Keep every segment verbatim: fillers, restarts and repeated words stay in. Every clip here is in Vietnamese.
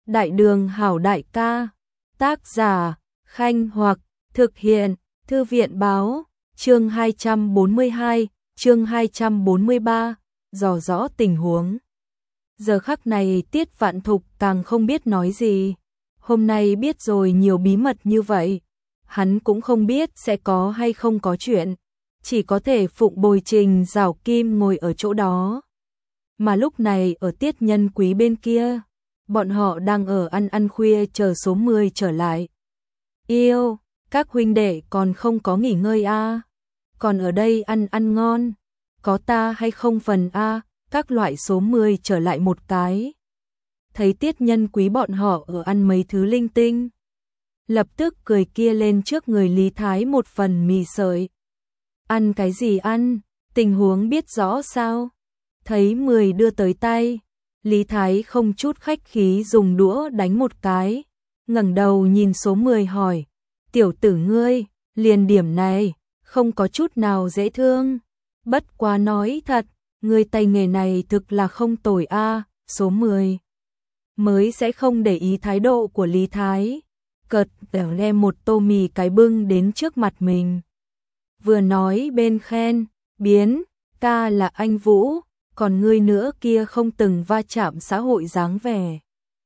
Đại đường hảo đại ca. Tác giả, Khanh Hoặc, thực hiện, Thư viện báo, chương hai trăm bốn mươi hai, chương hai trăm bốn mươi ba, dò rõ tình huống. Giờ khắc này Tiết Vạn Thục càng không biết nói gì. Hôm nay biết rồi nhiều bí mật như vậy, hắn cũng không biết sẽ có hay không có chuyện, chỉ có thể phụng bồi Trình Giảo Kim ngồi ở chỗ đó. Mà lúc này ở Tiết Nhân Quý bên kia, bọn họ đang ở ăn ăn khuya chờ số mười trở lại. Yêu, các huynh đệ còn không có nghỉ ngơi a? À? Còn ở đây ăn ăn ngon, có ta hay không phần a? À? Các loại số mười trở lại một cái. Thấy Tiết Nhân Quý bọn họ ở ăn mấy thứ linh tinh, lập tức cười kia lên trước người Lý Thái một phần mì sợi. Ăn cái gì ăn, tình huống biết rõ sao? Thấy mười đưa tới tay, Lý Thái không chút khách khí dùng đũa đánh một cái, ngẩng đầu nhìn số mười hỏi, tiểu tử ngươi, liền điểm này, không có chút nào dễ thương. Bất quá nói thật, ngươi tay nghề này thực là không tồi a. À, số mười mới sẽ không để ý thái độ của Lý Thái, cợt tẻo đem một tô mì cái bưng đến trước mặt mình. Vừa nói bên khen, biến, ca là anh Vũ, còn ngươi nữa kia không từng va chạm xã hội dáng vẻ.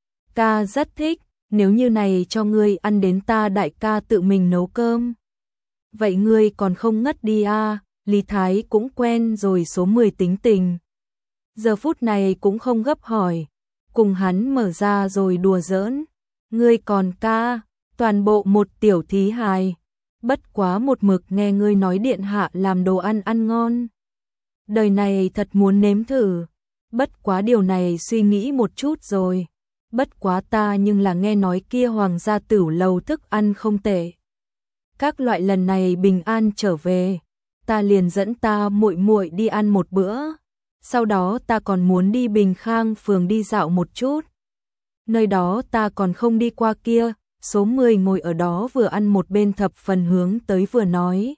Ca rất thích, nếu như này cho ngươi ăn đến ta đại ca tự mình nấu cơm. Vậy ngươi còn không ngất đi à, Lý Thái cũng quen rồi số mười tính tình. Giờ phút này cũng không gấp hỏi, cùng hắn mở ra rồi đùa giỡn. Ngươi còn ca, toàn bộ một tiểu thí hài. Bất quá một mực nghe ngươi nói điện hạ làm đồ ăn ăn ngon. Đời này thật muốn nếm thử, bất quá điều này suy nghĩ một chút rồi. Bất quá ta nhưng là nghe nói kia hoàng gia tửu lầu thức ăn không tệ. Các loại lần này bình an trở về, ta liền dẫn ta muội muội đi ăn một bữa. Sau đó ta còn muốn đi Bình Khang phường đi dạo một chút. Nơi đó ta còn không đi qua kia. Số mười ngồi ở đó vừa ăn một bên thập phần hướng tới vừa nói.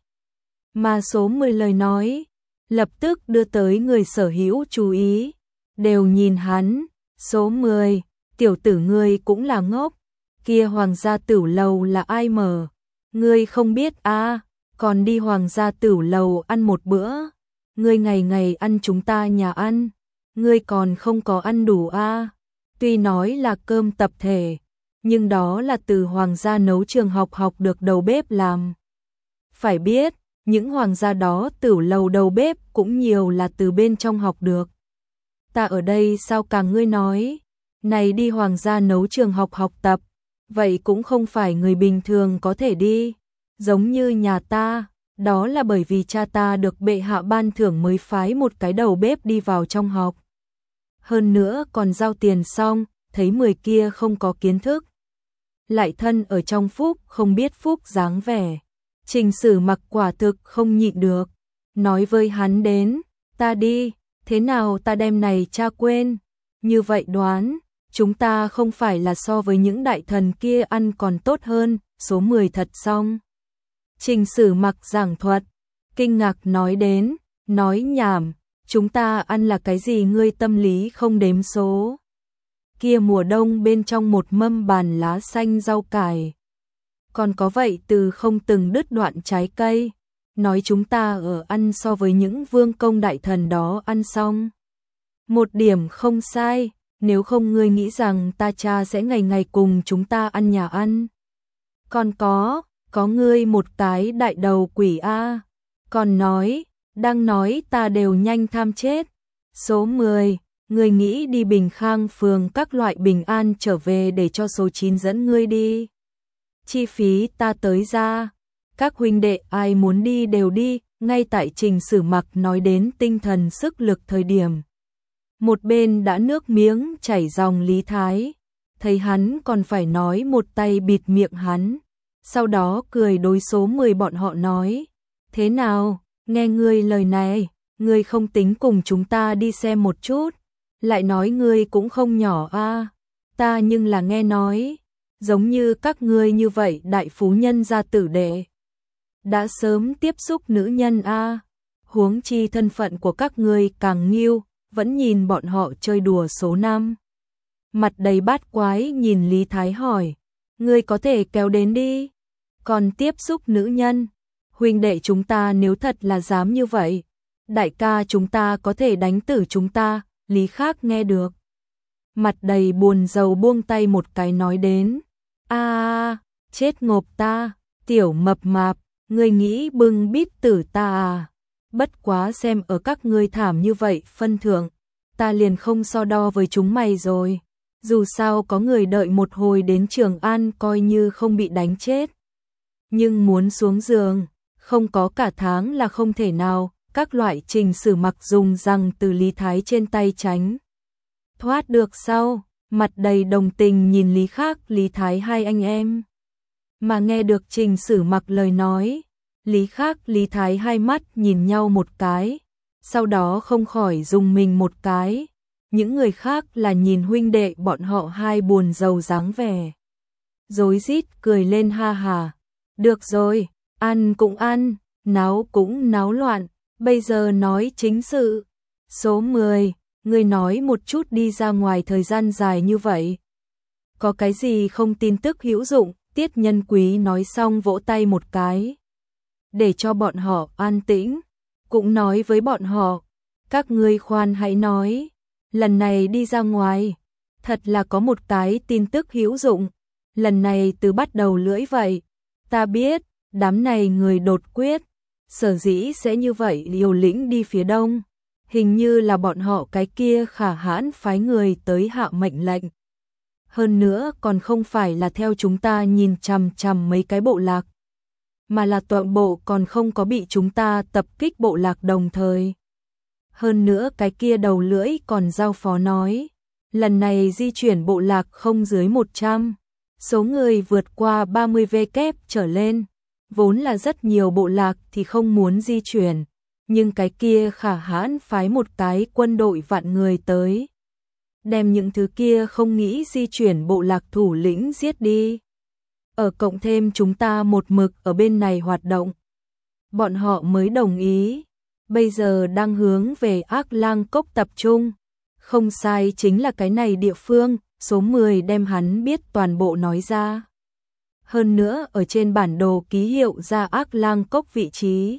Mà số mười lời nói lập tức đưa tới người sở hữu chú ý, đều nhìn hắn. Số mười, tiểu tử ngươi cũng là ngốc, kia hoàng gia tửu lầu là ai mở, ngươi không biết à, còn đi hoàng gia tửu lầu ăn một bữa, ngươi ngày ngày ăn chúng ta nhà ăn, ngươi còn không có ăn đủ à, tuy nói là cơm tập thể, nhưng đó là từ hoàng gia nấu trường học học được đầu bếp làm. Phải biết, những hoàng gia đó tửu lầu đầu bếp cũng nhiều là từ bên trong học được. Ta ở đây sao càng ngươi nói, này đi hoàng gia nấu trường học học tập, vậy cũng không phải người bình thường có thể đi. Giống như nhà ta, đó là bởi vì cha ta được bệ hạ ban thưởng mới phái một cái đầu bếp đi vào trong học. Hơn nữa còn giao tiền xong, thấy mười kia không có kiến thức. Lại thân ở trong phúc không biết phúc dáng vẻ. Trình Sử Mặc quả thực không nhịn được, nói với hắn đến, ta đi, thế nào ta đem này cha quên, như vậy đoán, chúng ta không phải là so với những đại thần kia ăn còn tốt hơn, số mười thật xong. Trình Sử Mặc giảng thuật, kinh ngạc nói đến, nói nhảm, chúng ta ăn là cái gì ngươi tâm lý không đếm số. Kia mùa đông bên trong một mâm bàn lá xanh rau cải. Còn có vậy từ không từng đứt đoạn trái cây, nói chúng ta ở ăn so với những vương công đại thần đó ăn xong. Một điểm không sai, nếu không ngươi nghĩ rằng ta cha sẽ ngày ngày cùng chúng ta ăn nhà ăn. Còn có, có ngươi một cái đại đầu quỷ a, còn nói, đang nói ta đều nhanh tham chết. Số mười, ngươi nghĩ đi Bình Khang phường các loại bình an trở về để cho số chín dẫn ngươi đi. Chi phí ta tới ra, các huynh đệ ai muốn đi đều đi, ngay tại Trình Sử Mặc nói đến tinh thần sức lực thời điểm. Một bên đã nước miếng chảy ròng Lý Thái, thấy hắn còn phải nói một tay bịt miệng hắn, sau đó cười đối số mười bọn họ nói, thế nào, nghe ngươi lời này, ngươi không tính cùng chúng ta đi xem một chút, lại nói ngươi cũng không nhỏ a, à, ta nhưng là nghe nói. Giống như các ngươi như vậy đại phú nhân gia tử đệ đã sớm tiếp xúc nữ nhân a, à. Huống chi thân phận của các ngươi càng nghiêu, vẫn nhìn bọn họ chơi đùa số năm. Mặt đầy bát quái nhìn Lý Thái hỏi, ngươi có thể kéo đến đi, còn tiếp xúc nữ nhân, huynh đệ chúng ta nếu thật là dám như vậy, đại ca chúng ta có thể đánh tử chúng ta. Lý Khác nghe được, mặt đầy buồn rầu buông tay một cái nói đến, a chết ngộp ta, tiểu mập mạp, ngươi nghĩ bưng bít tử ta à, bất quá xem ở các ngươi thảm như vậy phân thượng, ta liền không so đo với chúng mày rồi, dù sao có người đợi một hồi đến Trường An coi như không bị đánh chết. Nhưng muốn xuống giường, không có cả tháng là không thể nào, các loại Trình Sử Mặc dùng răng từ Lý Thái trên tay tránh thoát được sau, mặt đầy đồng tình nhìn Lý Khác, Lý Thái hai anh em. Mà nghe được Trình Sử Mặc lời nói, Lý Khác, Lý Thái hai mắt nhìn nhau một cái, sau đó không khỏi dùng mình một cái. Những người khác là nhìn huynh đệ bọn họ hai buồn rầu dáng vẻ, rối rít cười lên ha hà. Được rồi, ăn cũng ăn, náo cũng náo loạn, bây giờ nói chính sự. Số mười, ngươi nói một chút đi, ra ngoài thời gian dài như vậy, có cái gì không tin tức hữu dụng? Tiết Nhân Quý nói xong vỗ tay một cái, để cho bọn họ an tĩnh, cũng nói với bọn họ, các ngươi khoan hãy nói, lần này đi ra ngoài, thật là có một cái tin tức hữu dụng, lần này từ bắt đầu lưỡi vậy, ta biết, đám này người đột quyết, sở dĩ sẽ như vậy liều lĩnh đi phía đông, hình như là bọn họ cái kia Khả Hãn phái người tới hạ mệnh lệnh. Hơn nữa còn không phải là theo chúng ta nhìn chằm chằm mấy cái bộ lạc, mà là toàn bộ còn không có bị chúng ta tập kích bộ lạc đồng thời. Hơn nữa cái kia đầu lưỡi còn giao phó nói, lần này di chuyển bộ lạc không dưới một trăm, số người vượt qua ba mươi vê kép trở lên, vốn là rất nhiều bộ lạc thì không muốn di chuyển, nhưng cái kia Khả Hãn phái một cái quân đội vạn người tới, đem những thứ kia không nghĩ di chuyển bộ lạc thủ lĩnh giết đi. Ở cộng thêm chúng ta một mực ở bên này hoạt động, bọn họ mới đồng ý. Bây giờ đang hướng về Ác Lang Cốc tập trung. Không sai, chính là cái này địa phương. Số mười đem hắn biết toàn bộ nói ra. Hơn nữa ở trên bản đồ ký hiệu ra Ác Lang Cốc vị trí.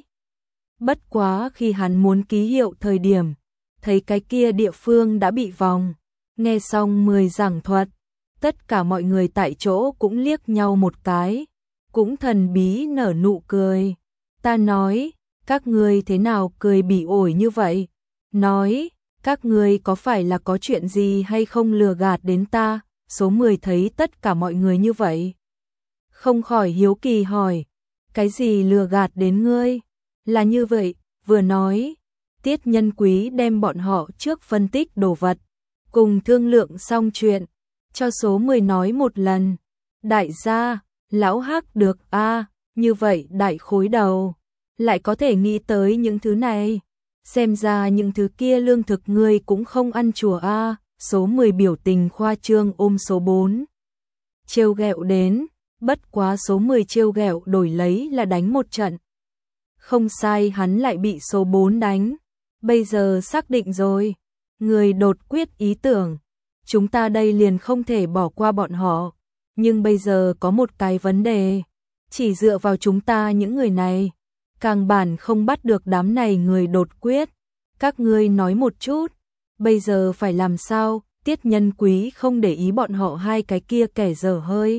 Bất quá khi hắn muốn ký hiệu thời điểm, thấy cái kia địa phương đã bị vòng. Nghe xong mười giảng thuật, tất cả mọi người tại chỗ cũng liếc nhau một cái, cũng thần bí nở nụ cười. Ta nói, các ngươi thế nào cười bỉ ổi như vậy? Nói, các ngươi có phải là có chuyện gì hay không lừa gạt đến ta? Số mười thấy tất cả mọi người như vậy, không khỏi hiếu kỳ hỏi, cái gì lừa gạt đến ngươi? Là như vậy, vừa nói, Tiết Nhân Quý đem bọn họ trước phân tích đồ vật, cùng thương lượng xong chuyện, cho số mười nói một lần. Đại gia, lão Hắc được a, như vậy đại khối đầu, lại có thể nghĩ tới những thứ này. Xem ra những thứ kia lương thực ngươi cũng không ăn chùa a. Số mười biểu tình khoa trương ôm số bốn. Trêu ghẹo đến, bất quá số mười trêu ghẹo đổi lấy là đánh một trận. Không sai, hắn lại bị số bốn đánh. Bây giờ xác định rồi, người đột quyết ý tưởng, chúng ta đây liền không thể bỏ qua bọn họ. Nhưng bây giờ có một cái vấn đề, chỉ dựa vào chúng ta những người này, càng bản không bắt được đám này người đột quyết. Các ngươi nói một chút, bây giờ phải làm sao? Tiết Nhân Quý không để ý bọn họ hai cái kia kẻ dở hơi,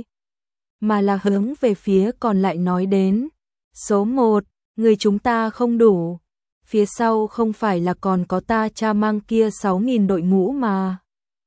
mà là hướng về phía còn lại nói đến. Số một, người chúng ta không đủ, phía sau không phải là còn có ta cha mang kia sáu nghìn đội ngũ mà.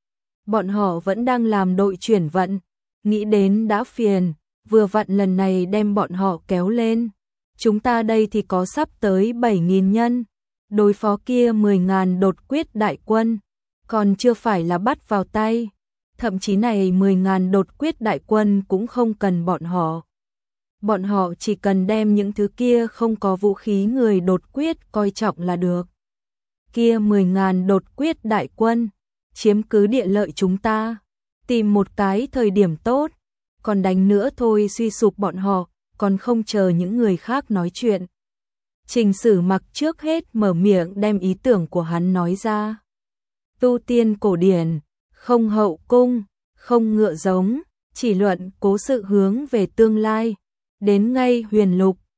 Bọn họ vẫn đang làm đội chuyển vận, nghĩ đến đã phiền, vừa vặn lần này đem bọn họ kéo lên. Chúng ta đây thì có sắp tới bảy nghìn nhân, đối phó kia mười nghìn đột quyết đại quân, còn chưa phải là bắt vào tay. Thậm chí này mười nghìn đột quyết đại quân cũng không cần bọn họ. Bọn họ chỉ cần đem những thứ kia không có vũ khí người đột quyết coi trọng là được. Kia mười nghìn đột quyết đại quân, chiếm cứ địa lợi chúng ta, tìm một cái thời điểm tốt, còn đánh nữa thôi suy sụp bọn họ, còn không chờ những người khác nói chuyện. Trình Sử Mặc trước hết mở miệng đem ý tưởng của hắn nói ra. Tu tiên cổ điển, không hậu cung, không ngựa giống, chỉ luận cố sự hướng về tương lai. Đến ngay huyền lục,